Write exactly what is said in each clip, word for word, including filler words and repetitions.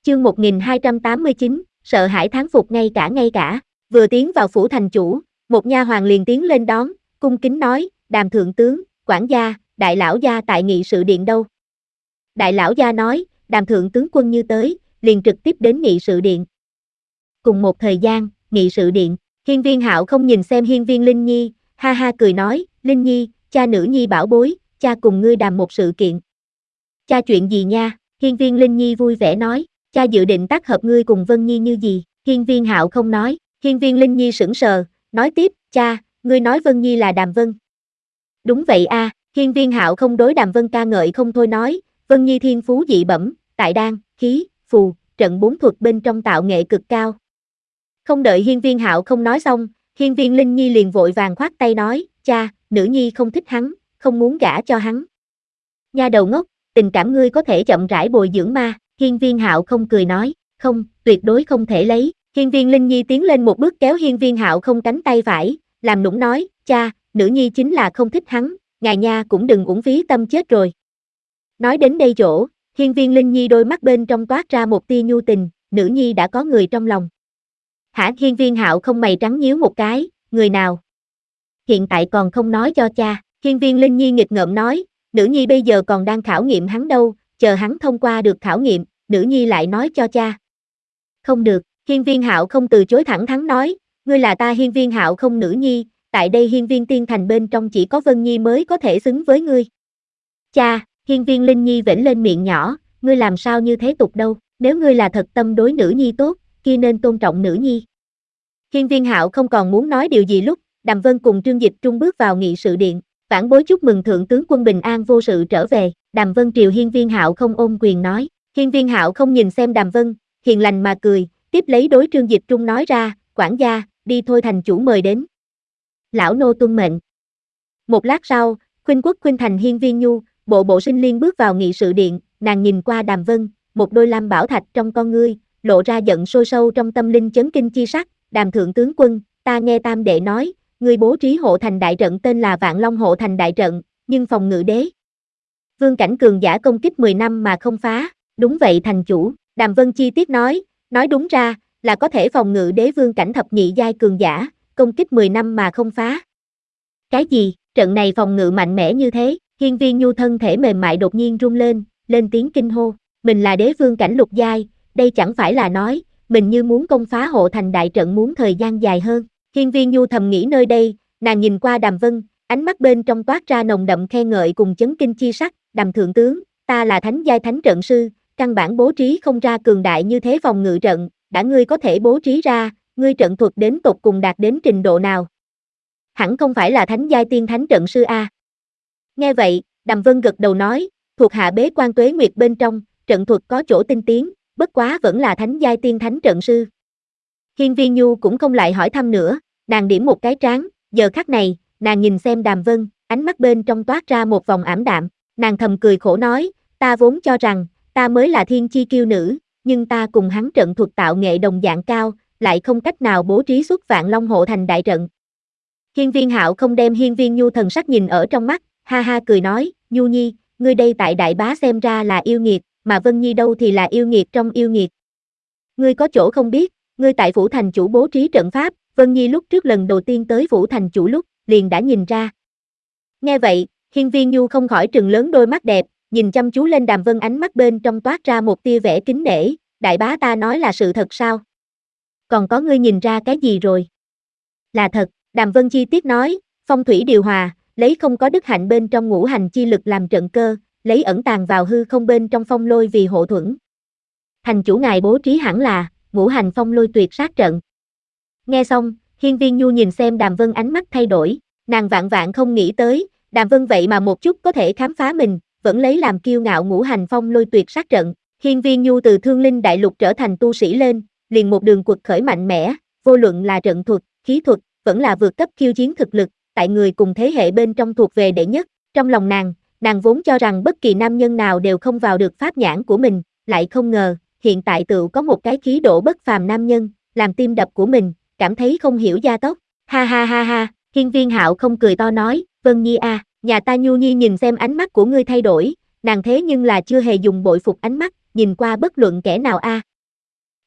Chương một nghìn hai trăm tám mươi chín, sợ hãi thán phục ngay cả ngay cả. Vừa tiến vào phủ thành chủ, một nha hoàn liền tiến lên đón, cung kính nói, Đàm thượng tướng, quản gia, đại lão gia tại nghị sự điện đâu? Đại lão gia nói, Đàm thượng tướng quân như tới, liền trực tiếp đến nghị sự điện. Cùng một thời gian, nghị sự điện, Hiên Viên Hạo không nhìn xem Hiên Viên Linh Nhi, ha ha cười nói, Linh Nhi, cha nữ nhi bảo bối, cha cùng ngươi đàm một sự kiện. Cha chuyện gì nha? Hiên Viên Linh Nhi vui vẻ nói, cha dự định tác hợp ngươi cùng Vân Nhi như gì? Hiên Viên Hạo không nói, Hiên Viên Linh Nhi sững sờ, nói tiếp, cha, ngươi nói Vân Nhi là Đàm Vân. Đúng vậy a, à, Hiên Viên Hạo không đối Đàm Vân ca ngợi không thôi nói, Vân Nhi thiên phú dị bẩm, tại đan, khí, phù, trận bốn thuật bên trong tạo nghệ cực cao. Không đợi Hiên Viên Hạo không nói xong, Hiên Viên Linh Nhi liền vội vàng khoát tay nói, cha, nữ nhi không thích hắn, không muốn gả cho hắn. Nha đầu ngốc, tình cảm ngươi có thể chậm rãi bồi dưỡng ma, Hiên Viên Hạo không cười nói, không, tuyệt đối không thể lấy. Hiên Viên Linh Nhi tiến lên một bước kéo Hiên Viên Hạo không cánh tay phải, làm nũng nói, cha, nữ nhi chính là không thích hắn, ngài nha cũng đừng uổng phí tâm chết rồi. Nói đến đây chỗ, Hiên Viên Linh Nhi đôi mắt bên trong toát ra một tia nhu tình, nữ nhi đã có người trong lòng. Hả? Hiên Viên Hạo không mày trắng nhíu một cái, người nào? Hiện tại còn không nói cho cha. Hiên Viên Linh Nhi nghịch ngợm nói, nữ nhi bây giờ còn đang khảo nghiệm hắn đâu, chờ hắn thông qua được khảo nghiệm, nữ nhi lại nói cho cha. Không được, Hiên Viên Hạo không từ chối thẳng thắn nói, ngươi là ta Hiên Viên Hạo không nữ nhi, tại đây Hiên Viên Tiên Thành bên trong chỉ có Vân Nhi mới có thể xứng với ngươi. Cha, Hiên Viên Linh Nhi vểnh lên miệng nhỏ, ngươi làm sao như thế tục đâu, nếu ngươi là thật tâm đối nữ nhi tốt, kia nên tôn trọng nữ nhi. Hiên Viên Hạo không còn muốn nói điều gì lúc, Đàm Vân cùng Trương Dịch Trung bước vào nghị sự điện, vãn bối chúc mừng thượng tướng quân bình an vô sự trở về. Đàm Vân triều Hiên Viên Hạo không ôm quyền nói. Hiên Viên Hạo không nhìn xem Đàm Vân, hiền lành mà cười, tiếp lấy đối Trương Dịch Trung nói ra, quản gia, đi thôi thành chủ mời đến. Lão nô tuân mệnh. Một lát sau, khuynh quốc khuynh thành Hiên Viên Nhu, bộ bộ sinh liên bước vào nghị sự điện, nàng nhìn qua Đàm Vân, một đôi lam bảo thạch trong con ngươi, lộ ra giận sôi sâu trong tâm linh chấn kinh chi sắc. Đàm thượng tướng quân, ta nghe tam đệ nói, ngươi bố trí hộ thành đại trận tên là Vạn Long hộ thành đại trận, nhưng phòng ngự đế vương cảnh cường giả công kích mười năm mà không phá. Đúng vậy thành chủ, Đàm Vân chi tiết nói, nói đúng ra, là có thể phòng ngự đế vương cảnh thập nhị giai cường giả, công kích mười năm mà không phá. Cái gì, trận này phòng ngự mạnh mẽ như thế? Hiên Viên Nhu thân thể mềm mại đột nhiên rung lên, lên tiếng kinh hô, mình là đế vương cảnh lục giai, đây chẳng phải là nói, mình như muốn công phá hộ thành đại trận muốn thời gian dài hơn. Hiên Viên Nhu thầm nghĩ nơi đây, nàng nhìn qua Đàm Vân, ánh mắt bên trong toát ra nồng đậm khen ngợi cùng chấn kinh chi sắc, Đàm thượng tướng, ta là thánh giai thánh trận sư, căn bản bố trí không ra cường đại như thế phòng ngự trận, đã ngươi có thể bố trí ra, ngươi trận thuật đến tột cùng đạt đến trình độ nào? Hẳn không phải là thánh giai tiên thánh trận sư a. Nghe vậy, Đàm Vân gật đầu nói, thuộc hạ bế quan tuế nguyệt bên trong, trận thuật có chỗ tinh tiến, bất quá vẫn là thánh giai tiên thánh trận sư. Hiên Viên Nhu cũng không lại hỏi thăm nữa, nàng điểm một cái trán, giờ khắc này, nàng nhìn xem Đàm Vân, ánh mắt bên trong toát ra một vòng ảm đạm, nàng thầm cười khổ nói, ta vốn cho rằng, ta mới là thiên chi kiêu nữ, nhưng ta cùng hắn trận thuật tạo nghệ đồng dạng cao, lại không cách nào bố trí xuất Vạn Long hộ thành đại trận. Hiên Viên Hạo không đem Hiên Viên Nhu thần sắc nhìn ở trong mắt, ha ha cười nói, Nhu Nhi, ngươi đây tại đại bá xem ra là yêu nghiệt, mà Vân Nhi đâu thì là yêu nghiệt trong yêu nghiệt. Ngươi có chỗ không biết, ngươi tại phủ thành chủ bố trí trận pháp, Vân Nhi lúc trước lần đầu tiên tới phủ thành chủ lúc, liền đã nhìn ra. Nghe vậy, Hiên Viên Nhu không khỏi trừng lớn đôi mắt đẹp, nhìn chăm chú lên Đàm Vân ánh mắt bên trong toát ra một tia vẻ kính nể, đại bá ta nói là sự thật sao? Còn có ngươi nhìn ra cái gì rồi? Là thật, Đàm Vân chi tiết nói, phong thủy điều hòa, lấy không có đức hạnh bên trong ngũ hành chi lực làm trận cơ, lấy ẩn tàng vào hư không bên trong phong lôi vì hộ thuẫn. Thành chủ ngài bố trí hẳn là ngũ hành phong lôi tuyệt sát trận. Nghe xong, Hiên Viên Nhu nhìn xem Đàm Vân ánh mắt thay đổi, nàng vạn vạn không nghĩ tới, Đàm Vân vậy mà một chút có thể khám phá mình, vẫn lấy làm kiêu ngạo ngũ hành phong lôi tuyệt sát trận. Hiên Viên Nhu từ Thương Linh Đại Lục trở thành tu sĩ lên, liền một đường quật khởi mạnh mẽ, vô luận là trận thuật, khí thuật, vẫn là vượt cấp khiêu chiến thực lực, tại người cùng thế hệ bên trong thuộc về đệ nhất. Trong lòng nàng, nàng vốn cho rằng bất kỳ nam nhân nào đều không vào được pháp nhãn của mình, lại không ngờ, hiện tại tựu có một cái khí độ bất phàm nam nhân, làm tim đập của mình, cảm thấy không hiểu gia tốc. Ha ha ha ha, Hiên Viên Hạo không cười to nói, Vân Nhi a, à, nhà ta Nhu Nhi nhìn xem ánh mắt của ngươi thay đổi, nàng thế nhưng là chưa hề dùng bội phục ánh mắt, nhìn qua bất luận kẻ nào a. À.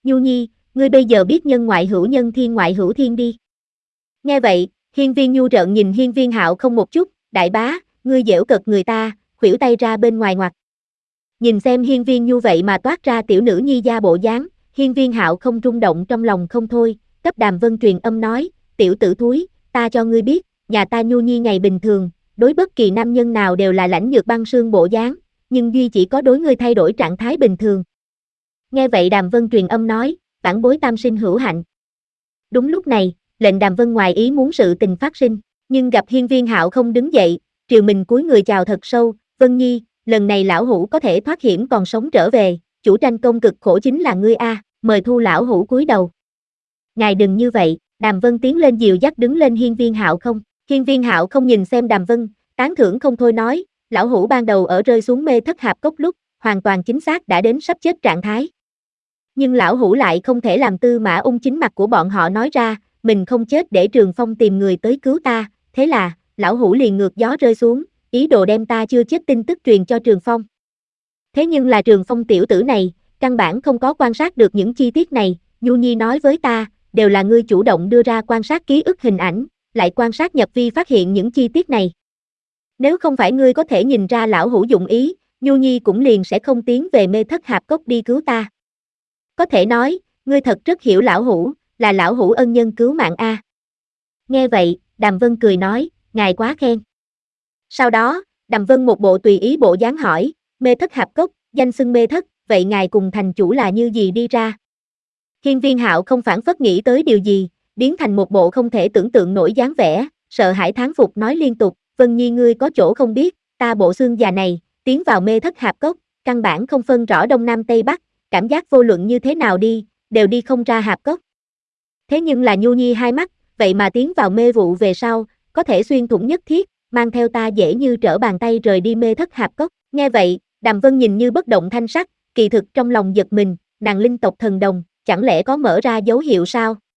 Nhu Nhi, ngươi bây giờ biết nhân ngoại hữu nhân thiên ngoại hữu thiên đi. Nghe vậy, Hiên Viên Nhu trợn nhìn Hiên Viên Hạo không một chút, đại bá, ngươi giễu cợt người ta, khuỷu tay ra bên ngoài ngoặt. Nhìn xem Hiên Viên Nhu vậy mà toát ra tiểu nữ nhi gia bộ dáng, Hiên Viên Hạo không rung động trong lòng không thôi, cấp Đàm Vân truyền âm nói, tiểu tử thúi, ta cho ngươi biết, nhà ta Nhu Nhi ngày bình thường, đối bất kỳ nam nhân nào đều là lãnh nhược băng sương bộ dáng, nhưng duy chỉ có đối ngươi thay đổi trạng thái bình thường. Nghe vậy Đàm Vân truyền âm nói, vãn bối tam sinh hữu hạnh. Đúng lúc này, lệnh Đàm Vân ngoài ý muốn sự tình phát sinh, nhưng gặp Hiên Viên Hạo không đứng dậy, triều mình cúi người chào thật sâu, Vân Nhi, lần này lão hủ có thể thoát hiểm còn sống trở về, chủ tranh công cực khổ chính là ngươi a, mời thu lão hủ cúi đầu. Ngài đừng như vậy, Đàm Vân tiến lên dìu dắt đứng lên Hiên Viên Hạo không, Hiên Viên Hạo không nhìn xem Đàm Vân, tán thưởng không thôi nói, lão hủ ban đầu ở rơi xuống mê thất hạp cốc lúc, hoàn toàn chính xác đã đến sắp chết trạng thái. Nhưng lão hủ lại không thể làm Tư Mã Ung chính mặt của bọn họ nói ra, mình không chết để Trường Phong tìm người tới cứu ta, thế là, lão hủ liền ngược gió rơi xuống, ý đồ đem ta chưa chết tin tức truyền cho Trường Phong. Thế nhưng là Trường Phong tiểu tử này, căn bản không có quan sát được những chi tiết này, Nhu Nhi nói với ta, đều là ngươi chủ động đưa ra quan sát ký ức hình ảnh, lại quan sát nhập vi phát hiện những chi tiết này. Nếu không phải ngươi có thể nhìn ra lão hủ dụng ý, Nhu Nhi cũng liền sẽ không tiến về mê thất hạp cốc đi cứu ta. Có thể nói, ngươi thật rất hiểu lão hủ, là lão hủ ân nhân cứu mạng a. Nghe vậy, Đàm Vân cười nói, ngài quá khen. Sau đó, Đàm Vân một bộ tùy ý bộ dáng hỏi, mê thất hạp cốc, danh xưng mê thất, vậy ngài cùng thành chủ là như gì đi ra? Hiên Viên Hạo không phản phất nghĩ tới điều gì, biến thành một bộ không thể tưởng tượng nổi dáng vẻ, sợ hãi thán phục nói liên tục, Vân Nhi ngươi có chỗ không biết, ta bộ xương già này, tiến vào mê thất hạp cốc, căn bản không phân rõ đông nam tây bắc, cảm giác vô luận như thế nào đi, đều đi không ra hạp cốc. Thế nhưng là Nhu Nhi hai mắt, vậy mà tiến vào mê vụ về sau, có thể xuyên thủng nhất thiết, mang theo ta dễ như trở bàn tay rời đi mê thất hạp cốc. Nghe vậy, Đàm Vân nhìn như bất động thanh sắc, kỳ thực trong lòng giật mình, nàng linh tộc thần đồng, chẳng lẽ có mở ra dấu hiệu sao?